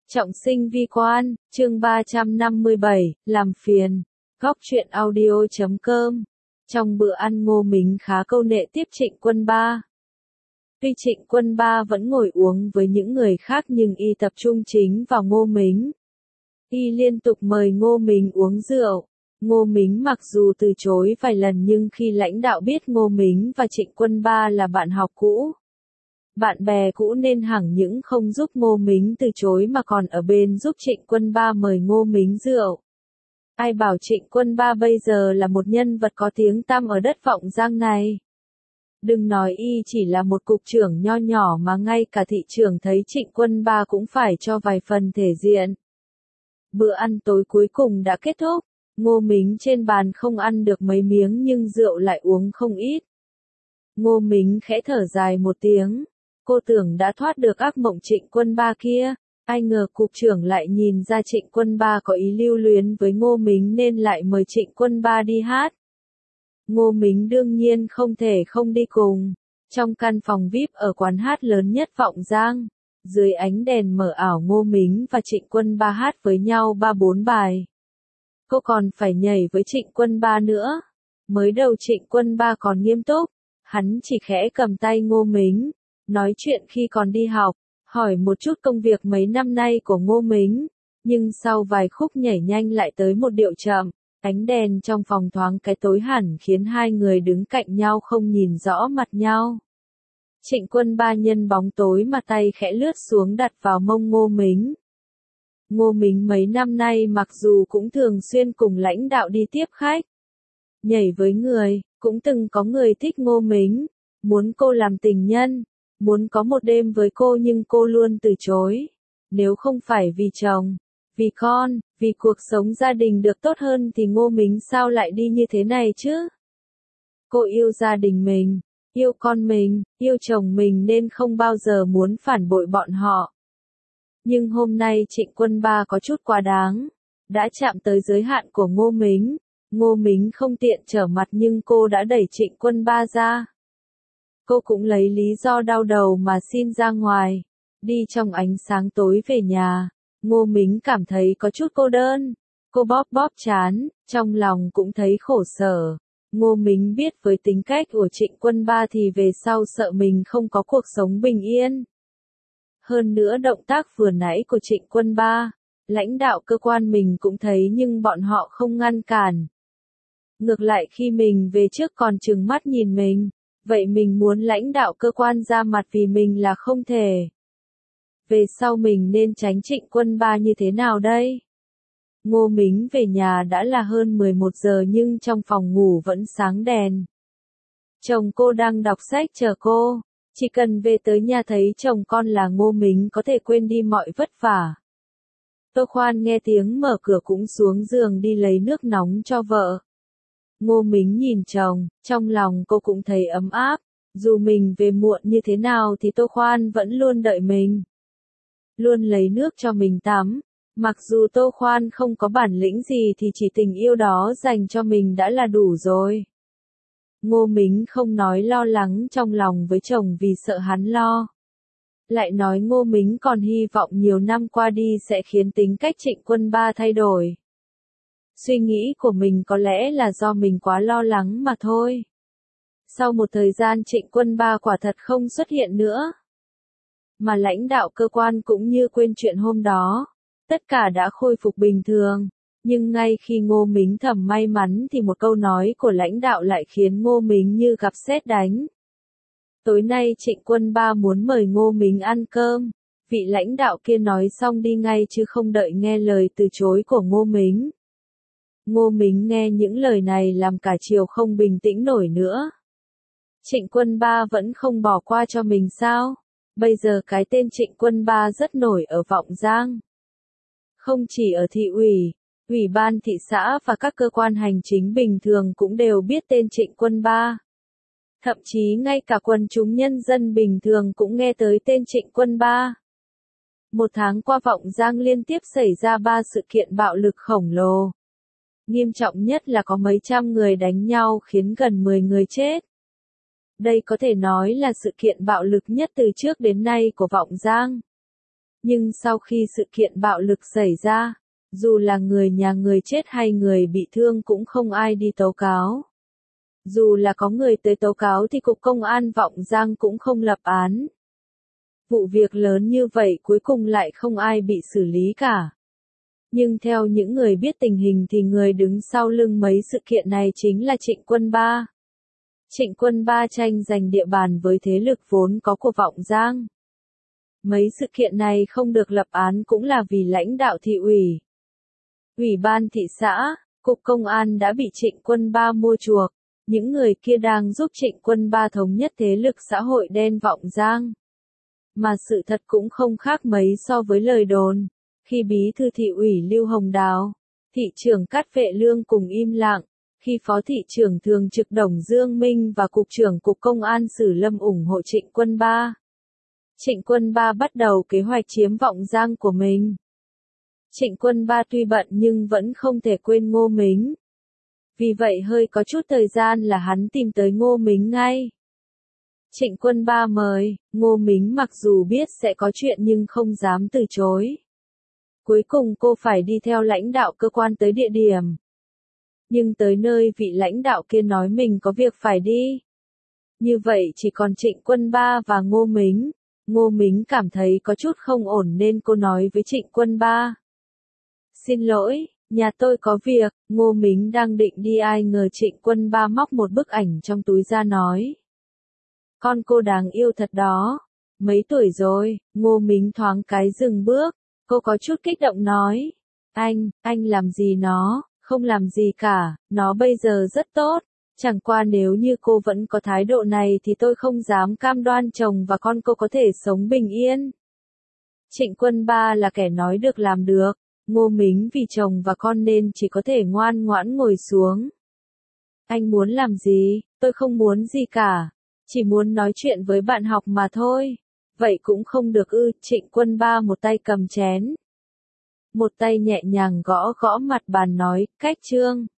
Trọng sinh vi quan, chương 357, làm phiền. Góc truyện audio.com. Trong bữa ăn Ngô Mính khá câu nệ tiếp Trịnh Quân Ba. Tuy Trịnh Quân Ba vẫn ngồi uống với những người khác nhưng y tập trung chính vào Ngô Mính. Y liên tục mời Ngô Mính uống rượu. Ngô Mính mặc dù từ chối vài lần nhưng khi lãnh đạo biết Ngô Mính và Trịnh Quân Ba là bạn học cũ, bạn bè cũ nên hẳn những không giúp Ngô Mính từ chối mà còn ở bên giúp Trịnh Quân Ba mời Ngô Mính rượu. Ai bảo Trịnh Quân Ba bây giờ là một nhân vật có tiếng tăm ở đất Vọng Giang này. Đừng nói y chỉ là một cục trưởng nho nhỏ mà ngay cả thị trưởng thấy Trịnh Quân Ba cũng phải cho vài phần thể diện. Bữa ăn tối cuối cùng đã kết thúc. Ngô Mính trên bàn không ăn được mấy miếng nhưng rượu lại uống không ít. Ngô Mính khẽ thở dài một tiếng. Cô tưởng đã thoát được ác mộng Trịnh Quân Ba kia, ai ngờ cục trưởng lại nhìn ra Trịnh Quân Ba có ý lưu luyến với Ngô Mính nên lại mời Trịnh Quân Ba đi hát. Ngô Mính đương nhiên không thể không đi cùng. Trong căn phòng VIP ở quán hát lớn nhất Vọng Giang, dưới ánh đèn mờ ảo Ngô Mính và Trịnh Quân Ba hát với nhau 3-4 bài. Cô còn phải nhảy với Trịnh Quân Ba nữa. Mới đầu Trịnh Quân Ba còn nghiêm túc, hắn chỉ khẽ cầm tay Ngô Mính, nói chuyện khi còn đi học, hỏi một chút công việc mấy năm nay của Ngô Mính, nhưng sau vài khúc nhảy nhanh lại tới một điệu chậm, ánh đèn trong phòng thoáng cái tối hẳn khiến hai người đứng cạnh nhau không nhìn rõ mặt nhau. Trịnh Quân Ba nhân bóng tối mà tay khẽ lướt xuống đặt vào mông Ngô Mính. Ngô Mính mấy năm nay mặc dù cũng thường xuyên cùng lãnh đạo đi tiếp khách, nhảy với người, cũng từng có người thích Ngô Mính, muốn cô làm tình nhân, muốn có một đêm với cô nhưng cô luôn từ chối. Nếu không phải vì chồng, vì con, vì cuộc sống gia đình được tốt hơn thì Ngô Mính sao lại đi như thế này chứ? Cô yêu gia đình mình, yêu con mình, yêu chồng mình nên không bao giờ muốn phản bội bọn họ. Nhưng hôm nay Trịnh Quân Ba có chút quá đáng, đã chạm tới giới hạn của Ngô Mính. Ngô Mính không tiện trở mặt nhưng cô đã đẩy Trịnh Quân Ba ra. Cô cũng lấy lý do đau đầu mà xin ra ngoài. Đi trong ánh sáng tối về nhà, Ngô Mính cảm thấy có chút cô đơn. Cô bóp bóp trán, trong lòng cũng thấy khổ sở. Ngô Mính biết với tính cách của Trịnh Quân Ba thì về sau sợ mình không có cuộc sống bình yên. Hơn nữa động tác vừa nãy của Trịnh Quân Ba, lãnh đạo cơ quan mình cũng thấy nhưng bọn họ không ngăn cản. Ngược lại khi mình về trước còn trừng mắt nhìn mình. Vậy mình muốn lãnh đạo cơ quan ra mặt vì mình là không thể. Về sau mình nên tránh Trịnh Quân Ba như thế nào đây? Ngô Mính về nhà đã là hơn 11 giờ nhưng trong phòng ngủ vẫn sáng đèn. Chồng cô đang đọc sách chờ cô. Chỉ cần về tới nhà thấy chồng con là Ngô Mính có thể quên đi mọi vất vả. Tô Khoan nghe tiếng mở cửa cũng xuống giường đi lấy nước nóng cho vợ. Ngô Mính nhìn chồng, trong lòng cô cũng thấy ấm áp, dù mình về muộn như thế nào thì Tô Khoan vẫn luôn đợi mình. Luôn lấy nước cho mình tắm, mặc dù Tô Khoan không có bản lĩnh gì thì chỉ tình yêu đó dành cho mình đã là đủ rồi. Ngô Mính không nói lo lắng trong lòng với chồng vì sợ hắn lo. Lại nói Ngô Mính còn hy vọng nhiều năm qua đi sẽ khiến tính cách Trịnh Quân Ba thay đổi. Suy nghĩ của mình có lẽ là do mình quá lo lắng mà thôi. Sau một thời gian Trịnh Quân Ba quả thật không xuất hiện nữa. Mà lãnh đạo cơ quan cũng như quên chuyện hôm đó. Tất cả đã khôi phục bình thường. Nhưng ngay khi Ngô Mính thầm may mắn thì một câu nói của lãnh đạo lại khiến Ngô Mính như gặp sét đánh. Tối nay Trịnh Quân Ba muốn mời Ngô Mính ăn cơm. Vị lãnh đạo kia nói xong đi ngay chứ không đợi nghe lời từ chối của Ngô Mính. Ngô Mính nghe những lời này làm cả chiều không bình tĩnh nổi nữa. Trịnh Quân Ba vẫn không bỏ qua cho mình sao? Bây giờ cái tên Trịnh Quân Ba rất nổi ở Vọng Giang. Không chỉ ở thị ủy, ủy ban thị xã và các cơ quan hành chính bình thường cũng đều biết tên Trịnh Quân Ba. Thậm chí ngay cả quần chúng nhân dân bình thường cũng nghe tới tên Trịnh Quân Ba. Một tháng qua Vọng Giang liên tiếp xảy ra 3 sự kiện bạo lực khổng lồ. Nghiêm trọng nhất là có mấy trăm người đánh nhau khiến gần 10 người chết. Đây có thể nói là sự kiện bạo lực nhất từ trước đến nay của Vọng Giang. Nhưng sau khi sự kiện bạo lực xảy ra, dù là người nhà người chết hay người bị thương cũng không ai đi tố cáo. Dù là có người tới tố cáo thì Cục Công an Vọng Giang cũng không lập án. Vụ việc lớn như vậy cuối cùng lại không ai bị xử lý cả. Nhưng theo những người biết tình hình thì người đứng sau lưng mấy sự kiện này chính là Trịnh Quân Ba. Trịnh Quân Ba tranh giành địa bàn với thế lực vốn có của Vọng Giang. Mấy sự kiện này không được lập án cũng là vì lãnh đạo thị ủy, ủy ban thị xã, Cục Công an đã bị Trịnh Quân Ba mua chuộc. Những người kia đang giúp Trịnh Quân Ba thống nhất thế lực xã hội đen Vọng Giang. Mà sự thật cũng không khác mấy so với lời đồn. Khi bí thư thị ủy Lưu Hồng Đào, thị trưởng Cát Vệ Lương cùng im lặng, khi phó thị trưởng thường trực Đồng Dương Minh và cục trưởng Cục Công an Sử Lâm ủng hộ Trịnh Quân Ba. Trịnh Quân Ba bắt đầu kế hoạch chiếm Vọng Giang của mình. Trịnh Quân Ba tuy bận nhưng vẫn không thể quên Ngô Mính. Vì vậy hơi có chút thời gian là hắn tìm tới Ngô Mính ngay. Trịnh Quân Ba mời, Ngô Mính mặc dù biết sẽ có chuyện nhưng không dám từ chối. Cuối cùng cô phải đi theo lãnh đạo cơ quan tới địa điểm. Nhưng tới nơi vị lãnh đạo kia nói mình có việc phải đi. Như vậy chỉ còn Trịnh Quân Ba và Ngô Mính. Ngô Mính cảm thấy có chút không ổn nên cô nói với Trịnh Quân Ba. Xin lỗi, nhà tôi có việc. Ngô Mính đang định đi ai ngờ Trịnh Quân Ba móc một bức ảnh trong túi ra nói. Con cô đáng yêu thật đó. Mấy tuổi rồi? Ngô Mính thoáng cái dừng bước. Cô có chút kích động nói. Anh làm gì nó? Không làm gì cả, nó bây giờ rất tốt. Chẳng qua nếu như cô vẫn có thái độ này thì tôi không dám cam đoan chồng và con cô có thể sống bình yên. Trịnh Quân Ba là kẻ nói được làm được. Ngô Mính vì chồng và con nên chỉ có thể ngoan ngoãn ngồi xuống. Anh muốn làm gì? Tôi không muốn gì cả. Chỉ muốn nói chuyện với bạn học mà thôi. Vậy cũng không được ư? Trịnh Quân Ba một tay cầm chén. Một tay nhẹ nhàng gõ gõ mặt bàn nói, Cách Trương.